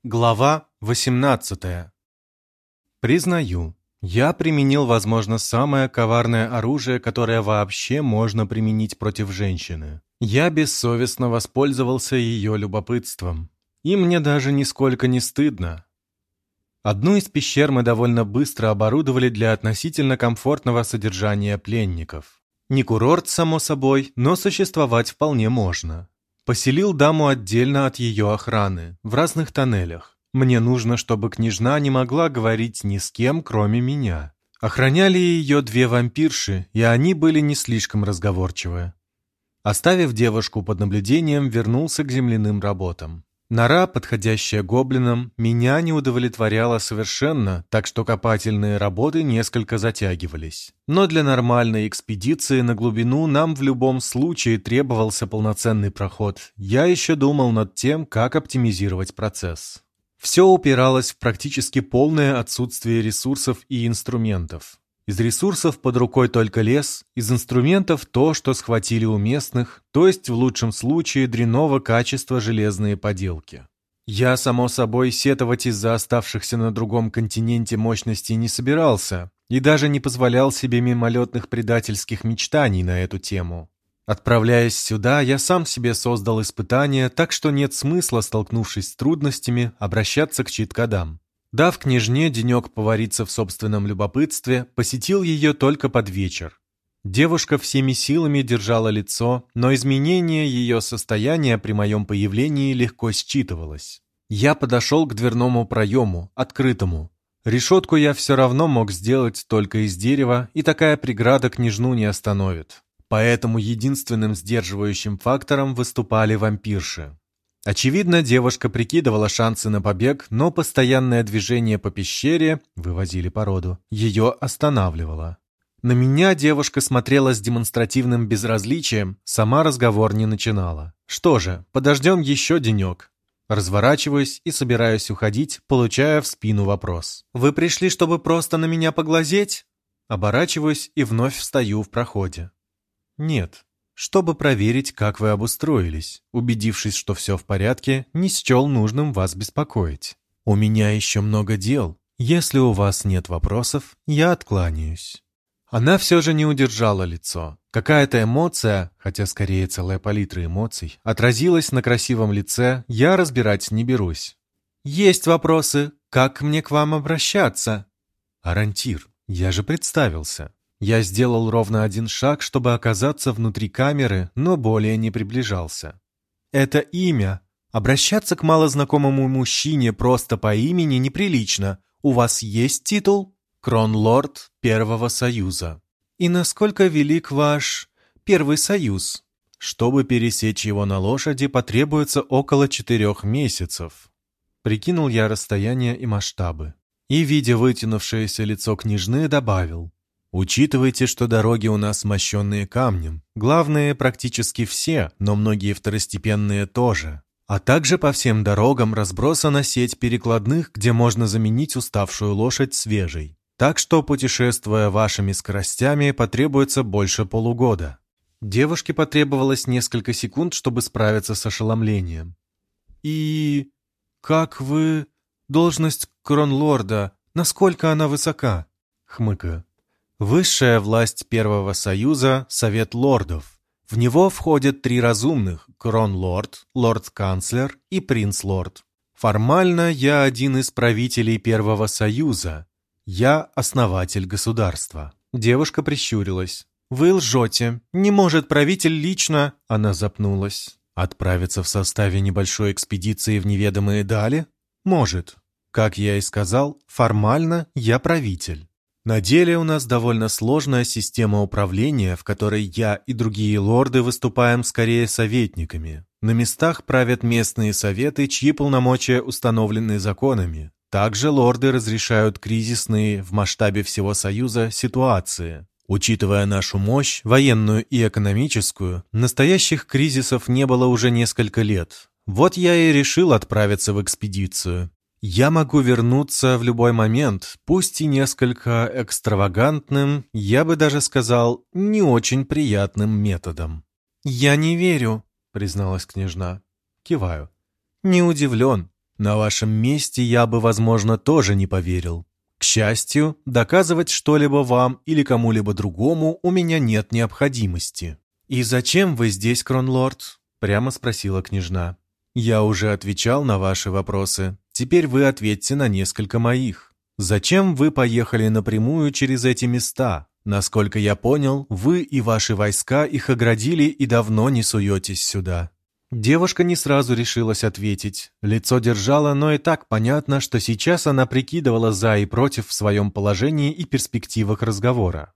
Глава 18. Признаю, я применил, возможно, самое коварное оружие, которое вообще можно применить против женщины. Я бессовестно воспользовался ее любопытством. И мне даже нисколько не стыдно. Одну из пещер мы довольно быстро оборудовали для относительно комфортного содержания пленников. Не курорт, само собой, но существовать вполне можно. Поселил даму отдельно от ее охраны, в разных тоннелях. Мне нужно, чтобы княжна не могла говорить ни с кем, кроме меня. Охраняли ее две вампирши, и они были не слишком разговорчивы. Оставив девушку под наблюдением, вернулся к земляным работам. Нора, подходящая гоблинам, меня не удовлетворяла совершенно, так что копательные работы несколько затягивались. Но для нормальной экспедиции на глубину нам в любом случае требовался полноценный проход. Я еще думал над тем, как оптимизировать процесс. Все упиралось в практически полное отсутствие ресурсов и инструментов. Из ресурсов под рукой только лес, из инструментов то, что схватили у местных, то есть в лучшем случае дрянного качества железные поделки. Я, само собой, сетовать из-за оставшихся на другом континенте мощностей не собирался и даже не позволял себе мимолетных предательских мечтаний на эту тему. Отправляясь сюда, я сам себе создал испытание, так что нет смысла, столкнувшись с трудностями, обращаться к читкодам. Дав княжне денек повариться в собственном любопытстве, посетил ее только под вечер. Девушка всеми силами держала лицо, но изменение ее состояния при моем появлении легко считывалось. Я подошел к дверному проему, открытому. Решетку я все равно мог сделать только из дерева, и такая преграда княжну не остановит. Поэтому единственным сдерживающим фактором выступали вампирши. Очевидно, девушка прикидывала шансы на побег, но постоянное движение по пещере, вывозили породу, ее останавливало. На меня девушка смотрела с демонстративным безразличием, сама разговор не начинала. Что же, подождем еще денек. Разворачиваюсь и собираюсь уходить, получая в спину вопрос. «Вы пришли, чтобы просто на меня поглазеть?» Оборачиваюсь и вновь встаю в проходе. «Нет». Чтобы проверить, как вы обустроились. Убедившись, что все в порядке, не счел нужным вас беспокоить. У меня еще много дел. Если у вас нет вопросов, я откланяюсь». Она все же не удержала лицо. Какая-то эмоция, хотя скорее целая палитра эмоций, отразилась на красивом лице, я разбирать не берусь. «Есть вопросы. Как мне к вам обращаться?» «Арантир, я же представился». Я сделал ровно один шаг, чтобы оказаться внутри камеры, но более не приближался. «Это имя. Обращаться к малознакомому мужчине просто по имени неприлично. У вас есть титул?» «Кронлорд Первого Союза». «И насколько велик ваш Первый Союз?» «Чтобы пересечь его на лошади, потребуется около 4 месяцев». Прикинул я расстояние и масштабы. И, видя вытянувшееся лицо княжны, добавил: «Учитывайте, что дороги у нас мощенные камнем. Главные практически все, но многие второстепенные тоже. А также по всем дорогам разбросана сеть перекладных, где можно заменить уставшую лошадь свежей. Так что, путешествуя вашими скоростями, потребуется больше полугода». Девушке потребовалось несколько секунд, чтобы справиться с ошеломлением. «И как вы... должность кронлорда, насколько она высока?» Хмыкаю. Высшая власть Первого Союза – Совет Лордов. В него входят 3 разумных – Кронлорд, Лорд-канцлер и Принц-лорд. Формально я один из правителей Первого Союза. Я основатель государства. Девушка прищурилась. «Вы лжете. Не может правитель лично...» Она запнулась. «Отправиться в составе небольшой экспедиции в неведомые дали? Может. Как я и сказал, формально я правитель. На деле у нас довольно сложная система управления, в которой я и другие лорды выступаем скорее советниками. На местах правят местные советы, чьи полномочия установлены законами. Также лорды разрешают кризисные в масштабе всего Союза ситуации. Учитывая нашу мощь, военную и экономическую, настоящих кризисов не было уже несколько лет. Вот я и решил отправиться в экспедицию. Я могу вернуться в любой момент, пусть и несколько экстравагантным, я бы даже сказал, не очень приятным методом. «Я не верю», — призналась княжна. Киваю. «Не удивлен. На вашем месте я бы, возможно, тоже не поверил. К счастью, доказывать что-либо вам или кому-либо другому у меня нет необходимости». «И зачем вы здесь, кронлорд?» — прямо спросила княжна. «Я уже отвечал на ваши вопросы. Теперь вы ответьте на несколько моих. Зачем вы поехали напрямую через эти места? Насколько я понял, вы и ваши войска их оградили и давно не суетесь сюда». Девушка не сразу решилась ответить. Лицо держала, но и так понятно, что сейчас она прикидывала за и против в своем положении и перспективах разговора.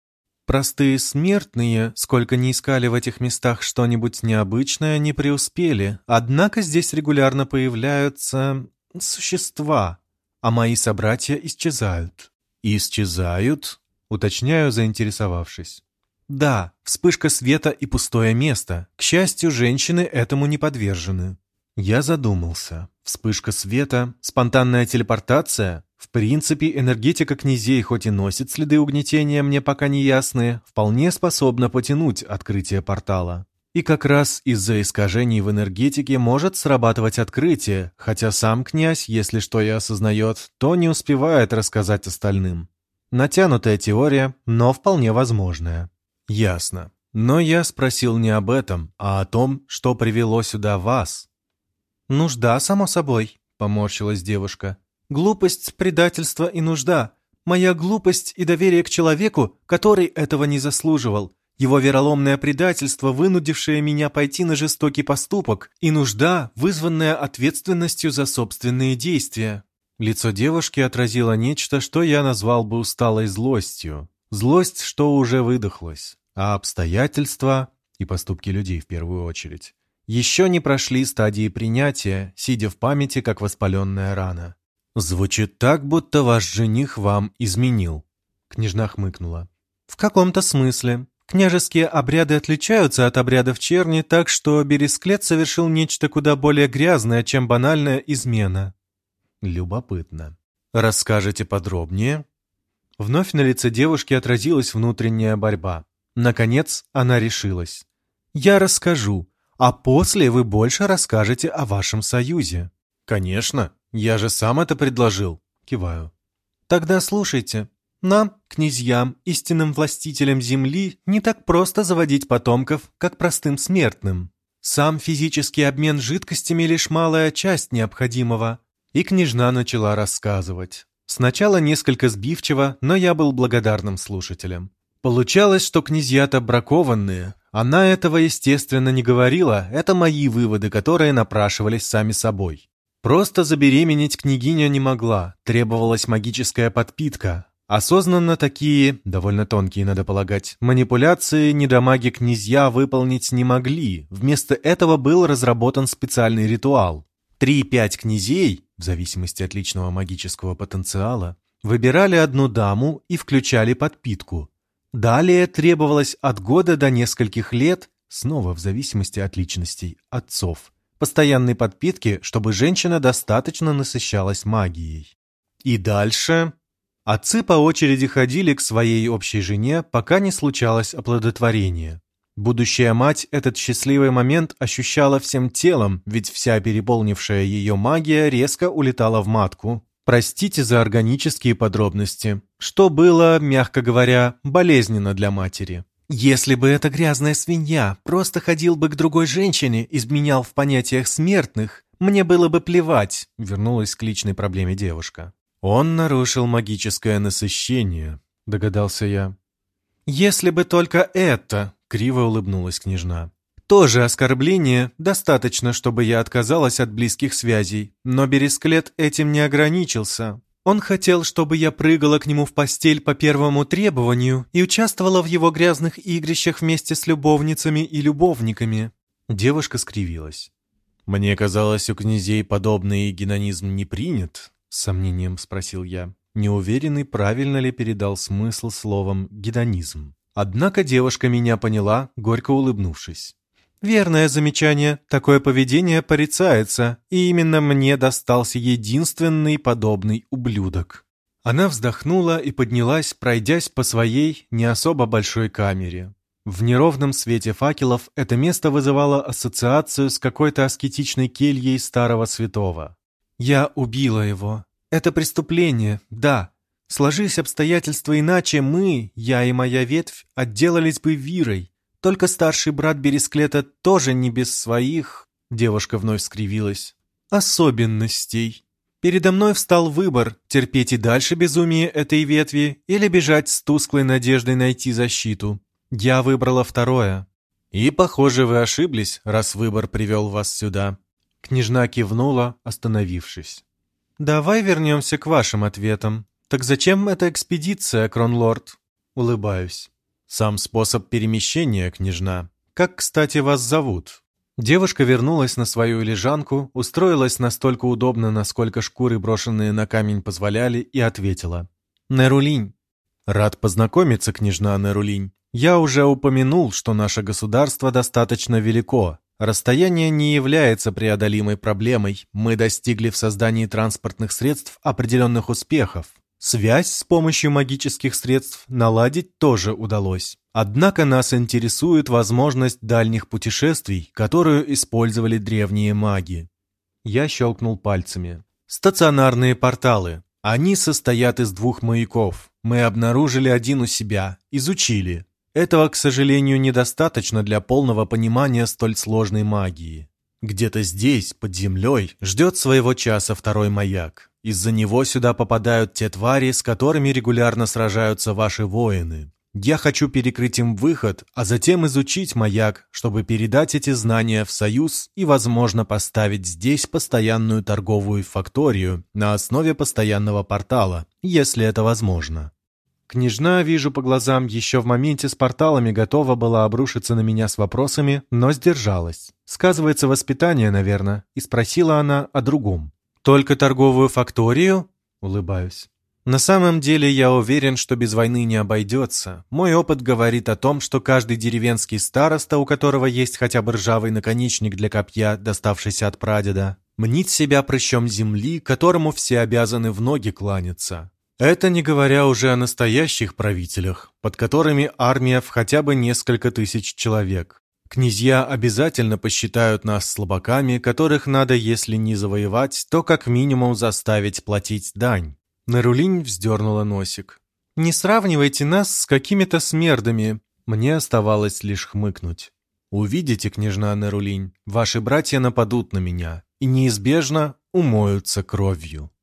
Простые смертные, сколько ни искали в этих местах что-нибудь необычное, не преуспели, однако здесь регулярно появляются существа, а мои собратья исчезают. «Исчезают?» — уточняю, заинтересовавшись. «Да, вспышка света и пустое место. К счастью, женщины этому не подвержены». Я задумался. Вспышка света, спонтанная телепортация. В принципе, энергетика князей, хоть и носит следы угнетения, мне пока не ясные, вполне способна потянуть открытие портала. И как раз из-за искажений в энергетике может срабатывать открытие, хотя сам князь, если что и осознает, то не успевает рассказать остальным. Натянутая теория, но вполне возможная. «Ясно. Но я спросил не об этом, а о том, что привело сюда вас». «Нужда, само собой», — поморщилась девушка. «Глупость, предательство и нужда. Моя глупость и доверие к человеку, который этого не заслуживал. Его вероломное предательство, вынудившее меня пойти на жестокий поступок, и нужда, вызванная ответственностью за собственные действия». Лицо девушки отразило нечто, что я назвал бы усталой злостью. Злость, что уже выдохлась, а обстоятельства, и поступки людей в первую очередь, еще не прошли стадии принятия, сидя в памяти, как воспаленная рана. «Звучит так, будто ваш жених вам изменил», — княжна хмыкнула. «В каком-то смысле. Княжеские обряды отличаются от обрядов черни, так что Бересклет совершил нечто куда более грязное, чем банальная измена». «Любопытно. Расскажете подробнее?» Вновь на лице девушки отразилась внутренняя борьба. Наконец она решилась. «Я расскажу, а после вы больше расскажете о вашем союзе». «Конечно, я же сам это предложил», — киваю. «Тогда слушайте. Нам, князьям, истинным властителям земли, не так просто заводить потомков, как простым смертным. Сам физический обмен жидкостями лишь малая часть необходимого». И княжна начала рассказывать. Сначала несколько сбивчиво, но я был благодарным слушателем. Получалось, что князья-то бракованные. Она этого, естественно, не говорила, это мои выводы, которые напрашивались сами собой. Просто забеременеть княгиня не могла, требовалась магическая подпитка. Осознанно такие, довольно тонкие, надо полагать, манипуляции недомаги-князья выполнить не могли, вместо этого был разработан специальный ритуал. 3-5 князей, в зависимости от личного магического потенциала, выбирали одну даму и включали подпитку. Далее требовалось от года до нескольких лет, снова в зависимости от личностей, отцов, постоянной подпитки, чтобы женщина достаточно насыщалась магией. И дальше отцы по очереди ходили к своей общей жене, пока не случалось оплодотворение. Будущая мать этот счастливый момент ощущала всем телом, ведь вся переполнившая ее магия резко улетала в матку. Простите за органические подробности, что было, мягко говоря, болезненно для матери. «Если бы эта грязная свинья просто ходил бы к другой женщине, изменял в понятиях смертных, мне было бы плевать», — вернулась к личной проблеме девушка. «Он нарушил магическое насыщение», — догадался я. «Если бы только это», — криво улыбнулась княжна. «Тоже оскорбление, достаточно, чтобы я отказалась от близких связей, но Бересклет этим не ограничился. Он хотел, чтобы я прыгала к нему в постель по первому требованию и участвовала в его грязных игрищах вместе с любовницами и любовниками». Девушка скривилась. «Мне казалось, у князей подобный гедонизм не принят», — с сомнением спросил я, неуверенный, правильно ли передал смысл словом «гедонизм». Однако девушка меня поняла, горько улыбнувшись. «Верное замечание. Такое поведение порицается, и именно мне достался единственный подобный ублюдок». Она вздохнула и поднялась, пройдясь по своей не особо большой камере. В неровном свете факелов это место вызывало ассоциацию с какой-то аскетичной кельей старого святого. Я убила его. Это преступление, да. Сложись обстоятельства иначе, мы, я и моя ветвь, отделались бы Вирой. Только старший брат Бересклета тоже не без своих, девушка вновь скривилась, особенностей. Передо мной встал выбор, терпеть и дальше безумие этой ветви или бежать с тусклой надеждой найти защиту. Я выбрала второе. И, похоже, вы ошиблись, раз выбор привел вас сюда. Княжна кивнула, остановившись. Давай вернемся к вашим ответам. Так зачем эта экспедиция, Кронлорд? Улыбаюсь. Сам способ перемещения, княжна. Как, кстати, вас зовут? Девушка вернулась на свою лежанку, устроилась настолько удобно, насколько шкуры, брошенные на камень, позволяли, и ответила. Нерулинь. Рад познакомиться, княжна Нерулинь. Я уже упомянул, что наше государство достаточно велико. Расстояние не является преодолимой проблемой. Мы достигли в создании транспортных средств определенных успехов. Связь с помощью магических средств наладить тоже удалось. Однако нас интересует возможность дальних путешествий, которую использовали древние маги. Я щелкнул пальцами. Стационарные порталы. Они состоят из 2 маяков. Мы обнаружили один у себя, изучили. Этого, к сожалению, недостаточно для полного понимания столь сложной магии. Где-то здесь, под землей, ждет своего часа 2-й маяк. Из-за него сюда попадают те твари, с которыми регулярно сражаются ваши воины. Я хочу перекрыть им выход, а затем изучить маяк, чтобы передать эти знания в Союз и, возможно, поставить здесь постоянную торговую факторию на основе постоянного портала, если это возможно. Княжна, вижу по глазам, еще в моменте с порталами готова была обрушиться на меня с вопросами, но сдержалась. Сказывается воспитание, наверное, и спросила она о другом. «Только торговую факторию?» — улыбаюсь. «На самом деле я уверен, что без войны не обойдется. Мой опыт говорит о том, что каждый деревенский староста, у которого есть хотя бы ржавый наконечник для копья, доставшийся от прадеда, мнит себя прыщом земли, которому все обязаны в ноги кланяться. Это не говоря уже о настоящих правителях, под которыми армия в хотя бы несколько тысяч человек. Князья обязательно посчитают нас слабаками, которых надо, если не завоевать, то как минимум заставить платить дань». Нерулинь вздернула носик. «Не сравнивайте нас с какими-то смердами». Мне оставалось лишь хмыкнуть. «Увидите, княжна Нерулинь, ваши братья нападут на меня и неизбежно умоются кровью».